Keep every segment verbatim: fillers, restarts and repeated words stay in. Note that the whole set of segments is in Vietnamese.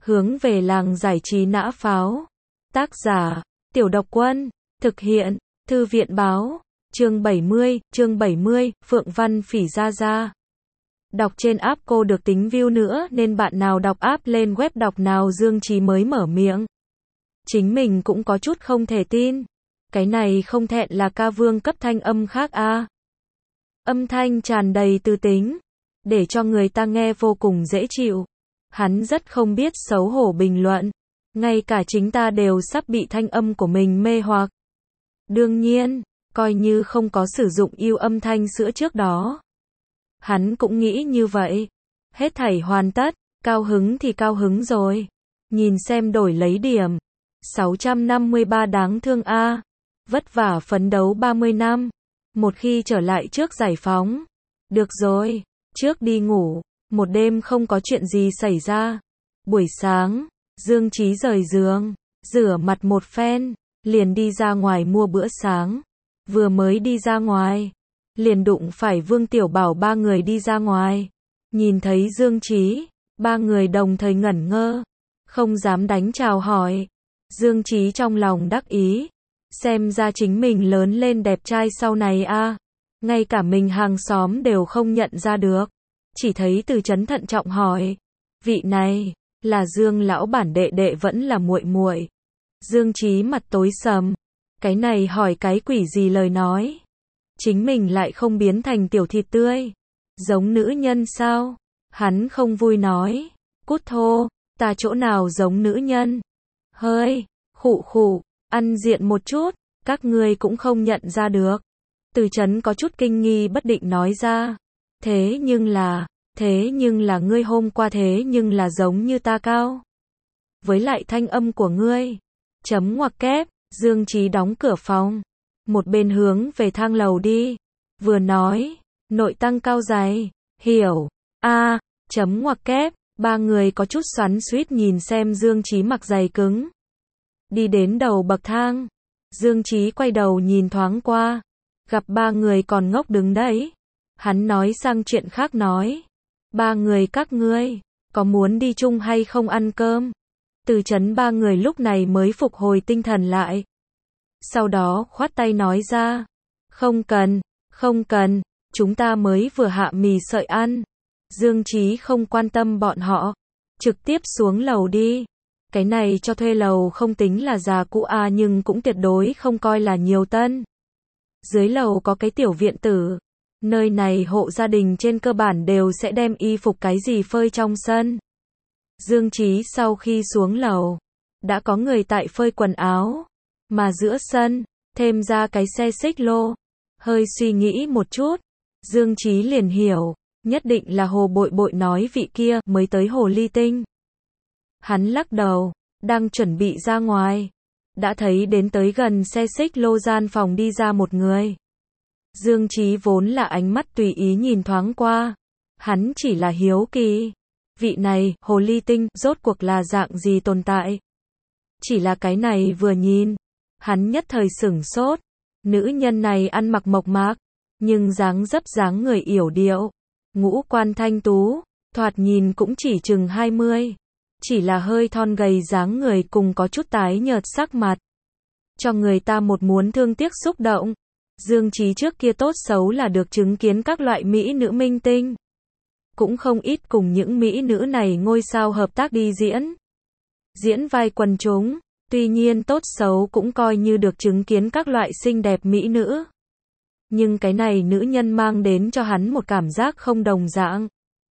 Hướng về làng giải trí nã pháo. Tác giả, Tiểu Độc Quân. Thực hiện, Thư viện báo. Chương bảy mươi, chương bảy mươi, Phượng Văn Phỉ Gia Gia. Đọc trên app cô được tính view nữa nên bạn nào đọc app lên web đọc nào. Dương Trí mới mở miệng. Chính mình cũng có chút không thể tin. Cái này không thẹn là ca vương cấp thanh âm khác a. À. Âm thanh tràn đầy tư tính, để cho người ta nghe vô cùng dễ chịu. Hắn rất không biết xấu hổ bình luận. Ngay cả chính ta đều sắp bị thanh âm của mình mê hoặc. Đương nhiên, coi như không có sử dụng yêu âm thanh sữa trước đó. Hắn cũng nghĩ như vậy. Hết thảy hoàn tất, cao hứng thì cao hứng rồi. Nhìn xem đổi lấy điểm. sáu trăm năm mươi ba đáng thương a. Vất vả phấn đấu ba mươi năm. Một khi trở lại trước giải phóng. Được rồi, trước đi ngủ. Một đêm không có chuyện gì xảy ra. Buổi sáng, Dương Trí rời giường, rửa mặt một phen, liền đi ra ngoài mua bữa sáng. Vừa mới đi ra ngoài, liền đụng phải Vương Tiểu Bảo ba người đi ra ngoài. Nhìn thấy Dương Trí, ba người đồng thời ngẩn ngơ, không dám đánh chào hỏi. Dương Trí trong lòng đắc ý, xem ra chính mình lớn lên đẹp trai sau này a, à. Ngay cả mình hàng xóm đều không nhận ra được. Chỉ thấy Từ Chấn thận trọng hỏi, vị này là Dương lão bản đệ đệ vẫn là muội muội? Dương Trí mặt tối sầm, cái này hỏi cái quỷ gì lời nói? Chính mình lại không biến thành tiểu thịt tươi, giống nữ nhân sao? Hắn không vui nói, cút thô, ta chỗ nào giống nữ nhân? Hơi, khụ khụ, ăn diện một chút, các ngươi cũng không nhận ra được. Từ Chấn có chút kinh nghi bất định nói ra, thế nhưng là, thế nhưng là ngươi hôm qua thế nhưng là giống như ta cao. Với lại thanh âm của ngươi, chấm ngoặc kép. Dương Trí đóng cửa phòng, một bên hướng về thang lầu đi, vừa nói, nội tăng cao dày, hiểu, a, à, chấm ngoặc kép. Ba người có chút xoắn xuýt nhìn xem Dương Trí mặc giày cứng. Đi đến đầu bậc thang, Dương Trí quay đầu nhìn thoáng qua, gặp ba người còn ngốc đứng đấy. Hắn nói sang chuyện khác nói, ba người các ngươi, có muốn đi chung hay không ăn cơm? Từ Chấn ba người lúc này mới phục hồi tinh thần lại. Sau đó khoát tay nói ra, không cần, không cần, chúng ta mới vừa hạ mì sợi ăn. Dương Trí không quan tâm bọn họ, trực tiếp xuống lầu đi. Cái này cho thuê lầu không tính là già cũ à, nhưng cũng tuyệt đối không coi là nhiều tân. Dưới lầu có cái tiểu viện tử. Nơi này hộ gia đình trên cơ bản đều sẽ đem y phục cái gì phơi trong sân. Dương Trí sau khi xuống lầu, đã có người tại phơi quần áo, mà giữa sân, thêm ra cái xe xích lô. Hơi suy nghĩ một chút, Dương Trí liền hiểu, nhất định là Hồ Bội Bội nói vị kia mới tới Hồ Ly Tinh. Hắn lắc đầu, đang chuẩn bị ra ngoài, đã thấy đến tới gần xe xích lô gian phòng đi ra một người. Dương Trí vốn là ánh mắt tùy ý nhìn thoáng qua, hắn chỉ là hiếu kỳ, vị này, Hồ Ly Tinh, rốt cuộc là dạng gì tồn tại. Chỉ là cái này vừa nhìn, hắn nhất thời sửng sốt, nữ nhân này ăn mặc mộc mạc, nhưng dáng dấp dáng người yểu điệu, ngũ quan thanh tú, thoạt nhìn cũng chỉ chừng hai mươi, chỉ là hơi thon gầy dáng người cùng có chút tái nhợt sắc mặt, cho người ta một muốn thương tiếc xúc động. Dương Trí trước kia tốt xấu là được chứng kiến các loại mỹ nữ minh tinh, cũng không ít cùng những mỹ nữ này ngôi sao hợp tác đi diễn, diễn vai quần chúng, tuy nhiên tốt xấu cũng coi như được chứng kiến các loại xinh đẹp mỹ nữ. Nhưng cái này nữ nhân mang đến cho hắn một cảm giác không đồng dạng.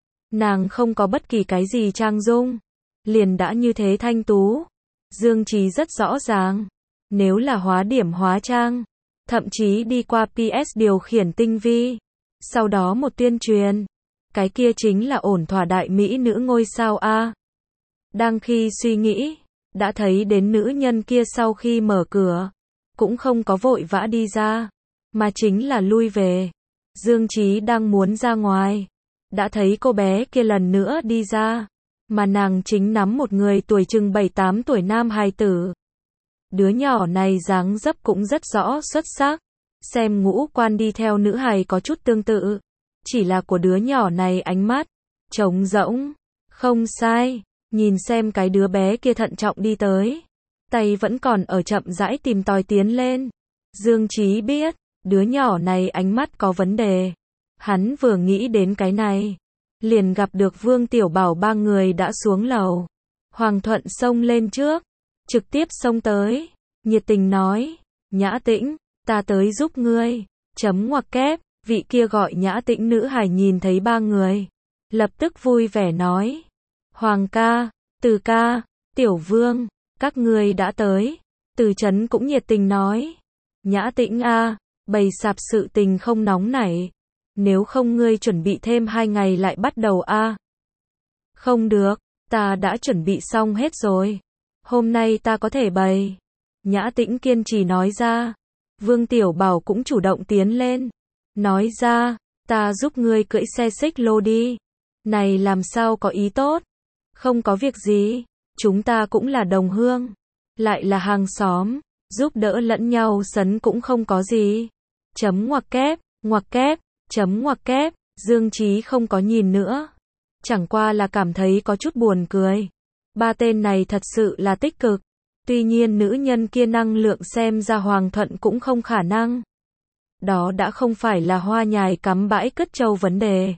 Nàng không có bất kỳ cái gì trang dung, liền đã như thế thanh tú. Dương Trí rất rõ ràng, nếu là hóa điểm hóa trang, thậm chí đi qua pê ét điều khiển tinh vi, sau đó một tuyên truyền, cái kia chính là ổn thỏa đại mỹ nữ ngôi sao a. Đang khi suy nghĩ, đã thấy đến nữ nhân kia sau khi mở cửa, cũng không có vội vã đi ra, mà chính là lui về. Dương Trí đang muốn ra ngoài, đã thấy cô bé kia lần nữa đi ra, mà nàng chính nắm một người tuổi chừng bảy tám tuổi nam hài tử. Đứa nhỏ này dáng dấp cũng rất rõ xuất sắc, xem ngũ quan đi theo nữ hài có chút tương tự, chỉ là của đứa nhỏ này ánh mắt trống rỗng. Không sai, Nhìn xem cái đứa bé kia thận trọng đi tới. Tay vẫn còn ở chậm rãi tìm tòi tiến lên. Dương Chí biết, đứa nhỏ này ánh mắt có vấn đề. Hắn vừa nghĩ đến cái này, liền gặp được Vương Tiểu Bảo ba người đã xuống lầu. Hoàng Thuận xông lên trước, trực tiếp xông tới, nhiệt tình nói, Nhã Tĩnh, ta tới giúp ngươi, chấm ngoặc kép, vị kia gọi Nhã Tĩnh nữ hài nhìn thấy ba người, lập tức vui vẻ nói, Hoàng ca, Từ ca, Tiểu Vương, các ngươi đã tới. Từ Chấn cũng nhiệt tình nói, Nhã Tĩnh a, bày sạp sự tình không nóng nảy, nếu không ngươi chuẩn bị thêm hai ngày lại bắt đầu a. Không được, ta đã chuẩn bị xong hết rồi, hôm nay ta có thể bày. Nhã Tĩnh kiên trì nói ra. Vương Tiểu Bảo cũng chủ động tiến lên, nói ra, ta giúp ngươi cưỡi xe xích lô đi. Này làm sao có ý tốt? Không có việc gì, chúng ta cũng là đồng hương, lại là hàng xóm, giúp đỡ lẫn nhau sấn cũng không có gì. Chấm ngoặc kép, ngoặc kép, chấm ngoặc kép, Dương Chí không có nhìn nữa. Chẳng qua là cảm thấy có chút buồn cười. Ba tên này thật sự là tích cực. Tuy nhiên nữ nhân kia năng lượng xem ra Hoàng Thuận cũng không khả năng. Đó đã không phải là hoa nhài cắm bãi cất châu vấn đề,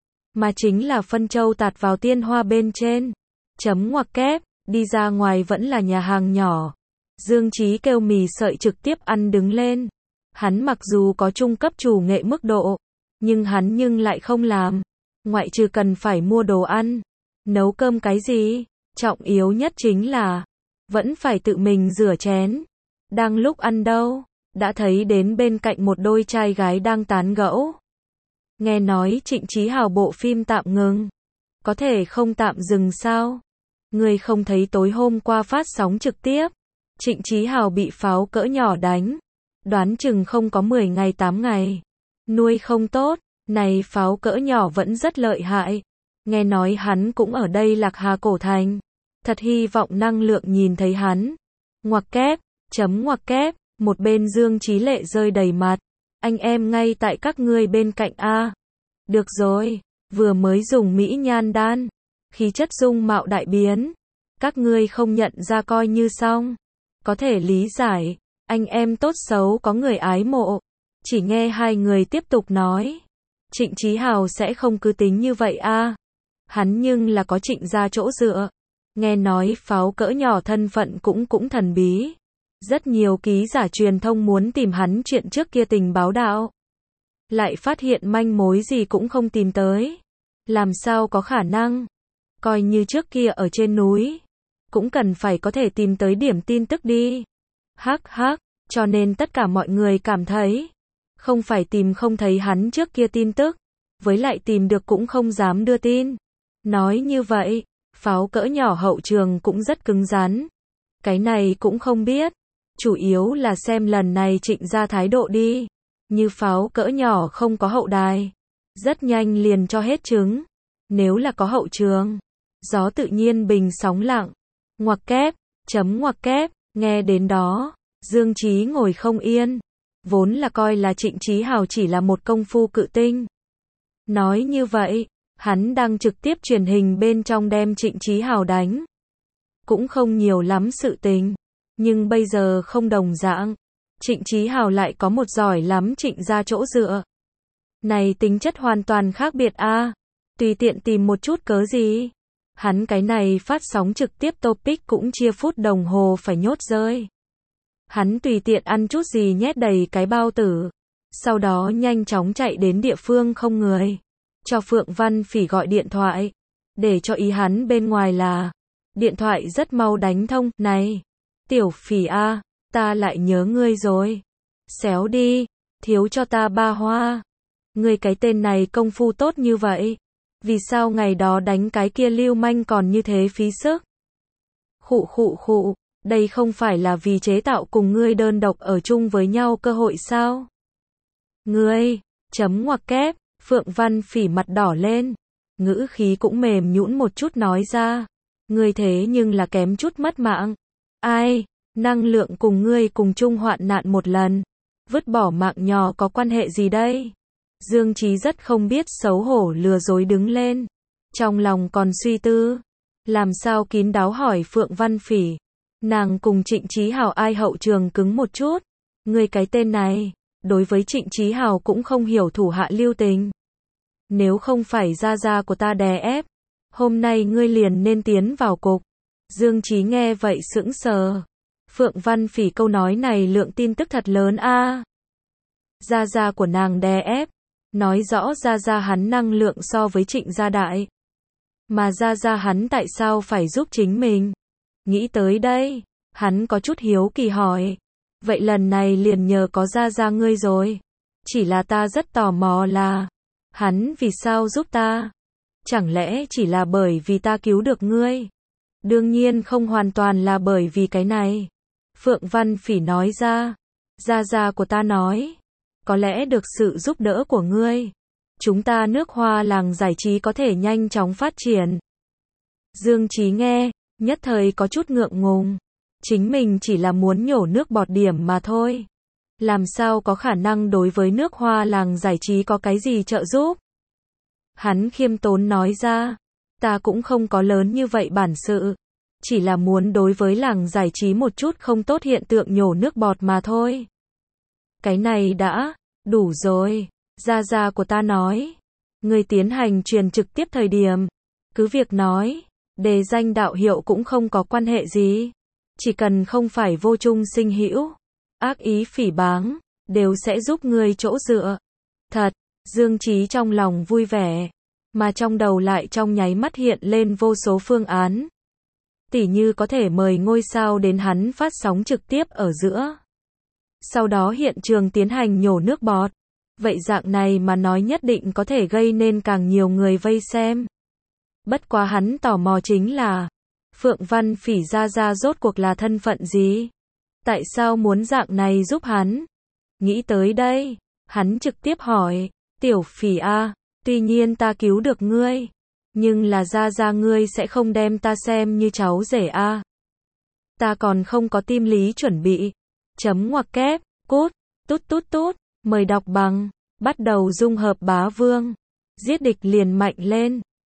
mà chính là phân châu tạt vào tiên hoa bên trên. Chấm ngoặc kép, đi ra ngoài vẫn là nhà hàng nhỏ. Dương Chí kêu mì sợi trực tiếp ăn đứng lên. Hắn mặc dù có trung cấp chủ nghệ mức độ, nhưng hắn nhưng lại không làm. Ngoại trừ cần phải mua đồ ăn, nấu cơm cái gì, trọng yếu nhất chính là vẫn phải tự mình rửa chén. Đang lúc ăn đâu, đã thấy đến bên cạnh một đôi trai gái đang tán gẫu. Nghe nói Trịnh Chí Hào bộ phim tạm ngừng. Có thể không tạm dừng sao? Ngươi không thấy tối hôm qua phát sóng trực tiếp, Trịnh Chí Hào bị pháo cỡ nhỏ đánh, đoán chừng không có mười ngày tám ngày. Nuôi không tốt, này pháo cỡ nhỏ vẫn rất lợi hại. Nghe nói hắn cũng ở đây Lạc Hà Cổ Thành. Thật hy vọng năng lượng nhìn thấy hắn. Ngoặc kép, chấm ngoặc kép, một bên Dương Chí lệ rơi đầy mặt. Anh em ngay tại các ngươi bên cạnh a. Được rồi, vừa mới dùng mỹ nhan đan, khí chất dung mạo đại biến. Các ngươi không nhận ra coi như xong. Có thể lý giải, anh em tốt xấu có người ái mộ. Chỉ nghe hai người tiếp tục nói. Trịnh Chí Hào sẽ không cứ tính như vậy a. Hắn nhưng là có Trịnh gia chỗ dựa. Nghe nói pháo cỡ nhỏ thân phận cũng cũng thần bí. Rất nhiều ký giả truyền thông muốn tìm hắn chuyện trước kia tình báo đạo. Lại phát hiện manh mối gì cũng không tìm tới. Làm sao có khả năng? Coi như trước kia ở trên núi, cũng cần phải có thể tìm tới điểm tin tức đi. Hắc hắc, cho nên tất cả mọi người cảm thấy, không phải tìm không thấy hắn trước kia tin tức, với lại tìm được cũng không dám đưa tin. Nói như vậy, pháo cỡ nhỏ hậu trường cũng rất cứng rắn. Cái này cũng không biết, chủ yếu là xem lần này Trịnh gia thái độ đi. Như pháo cỡ nhỏ không có hậu đài, rất nhanh liền cho hết trứng. Nếu là có hậu trường, gió tự nhiên bình sóng lặng. Ngoặc kép, chấm ngoặc kép, nghe đến đó, Dương Chí ngồi không yên. Vốn là coi là Trịnh Chí Hào chỉ là một công phu cự tinh. Nói như vậy, hắn đang trực tiếp truyền hình bên trong đem Trịnh Chí Hào đánh. Cũng không nhiều lắm sự tình, nhưng bây giờ không đồng dạng. Trịnh Chí Hào lại có một giỏi lắm Trịnh gia chỗ dựa. Này tính chất hoàn toàn khác biệt a. À, tùy tiện tìm một chút cớ gì. Hắn cái này phát sóng trực tiếp topic cũng chia phút đồng hồ phải nhốt rơi. Hắn tùy tiện ăn chút gì nhét đầy cái bao tử. Sau đó nhanh chóng chạy đến địa phương không người. Cho Phượng Văn Phỉ gọi điện thoại. Để cho ý hắn bên ngoài là. Điện thoại rất mau đánh thông. Này, Tiểu Phỉ a, ta lại nhớ ngươi rồi. Xéo đi, thiếu cho ta ba hoa. Ngươi cái tên này công phu tốt như vậy. Vì sao ngày đó đánh cái kia lưu manh còn như thế phí sức? Khụ khụ khụ, đây không phải là vì chế tạo cùng ngươi đơn độc ở chung với nhau cơ hội sao? Ngươi, chấm ngoặc kép, Phượng Văn Phỉ mặt đỏ lên, ngữ khí cũng mềm nhũn một chút nói ra. Ngươi thế nhưng là kém chút mất mạng. Ai, năng lượng cùng ngươi cùng chung hoạn nạn một lần. Vứt bỏ mạng nhỏ có quan hệ gì đây? Dương Chí rất không biết xấu hổ lừa dối đứng lên. Trong lòng còn suy tư. Làm sao kín đáo hỏi Phượng Văn Phỉ. Nàng cùng Trịnh Chí Hào ai hậu trường cứng một chút. Ngươi cái tên này, đối với Trịnh Chí Hào cũng không hiểu thủ hạ lưu tình. Nếu không phải gia gia của ta đè ép, hôm nay ngươi liền nên tiến vào cục. Dương Chí nghe vậy sững sờ. Phượng Văn Phỉ câu nói này lượng tin tức thật lớn a. À. Gia gia của nàng đè ép, nói rõ gia gia hắn năng lượng so với Trịnh gia đại. Mà gia gia hắn tại sao phải giúp chính mình? Nghĩ tới đây, hắn có chút hiếu kỳ hỏi. Vậy lần này liền nhờ có gia gia ngươi rồi. Chỉ là ta rất tò mò là, hắn vì sao giúp ta? Chẳng lẽ chỉ là bởi vì ta cứu được ngươi? Đương nhiên không hoàn toàn là bởi vì cái này. Phượng Văn Phỉ nói ra. Gia gia của ta nói, có lẽ được sự giúp đỡ của ngươi, chúng ta nước Hoa làng giải trí có thể nhanh chóng phát triển. Dương Chí nghe, nhất thời có chút ngượng ngùng. Chính mình chỉ là muốn nhổ nước bọt điểm mà thôi. Làm sao có khả năng đối với nước Hoa làng giải trí có cái gì trợ giúp? Hắn khiêm tốn nói ra, ta cũng không có lớn như vậy bản sự. Chỉ là muốn đối với làng giải trí một chút không tốt hiện tượng nhổ nước bọt mà thôi. Cái này đã đủ rồi. Gia gia của ta nói, người tiến hành truyền trực tiếp thời điểm, cứ việc nói, đề danh đạo hiệu cũng không có quan hệ gì. Chỉ cần không phải vô trung sinh hữu, ác ý phỉ báng, đều sẽ giúp người chỗ dựa. Thật, Dương Chí trong lòng vui vẻ, mà trong đầu lại trong nháy mắt hiện lên vô số phương án. Tỉ như có thể mời ngôi sao đến hắn phát sóng trực tiếp ở giữa. Sau đó hiện trường tiến hành nhổ nước bọt. Vậy dạng này mà nói nhất định có thể gây nên càng nhiều người vây xem. Bất quá hắn tò mò chính là, Phượng Văn Phỉ gia gia rốt cuộc là thân phận gì? Tại sao muốn dạng này giúp hắn? Nghĩ tới đây, hắn trực tiếp hỏi, Tiểu Phỉ a, tuy nhiên ta cứu được ngươi, nhưng là gia gia ngươi sẽ không đem ta xem như cháu rể a. Ta còn không có tim lý chuẩn bị. Chấm ngoặc kép, cút, tút tút tút, mời đọc bằng, bắt đầu dung hợp bá vương. Giết địch liền mạnh lên.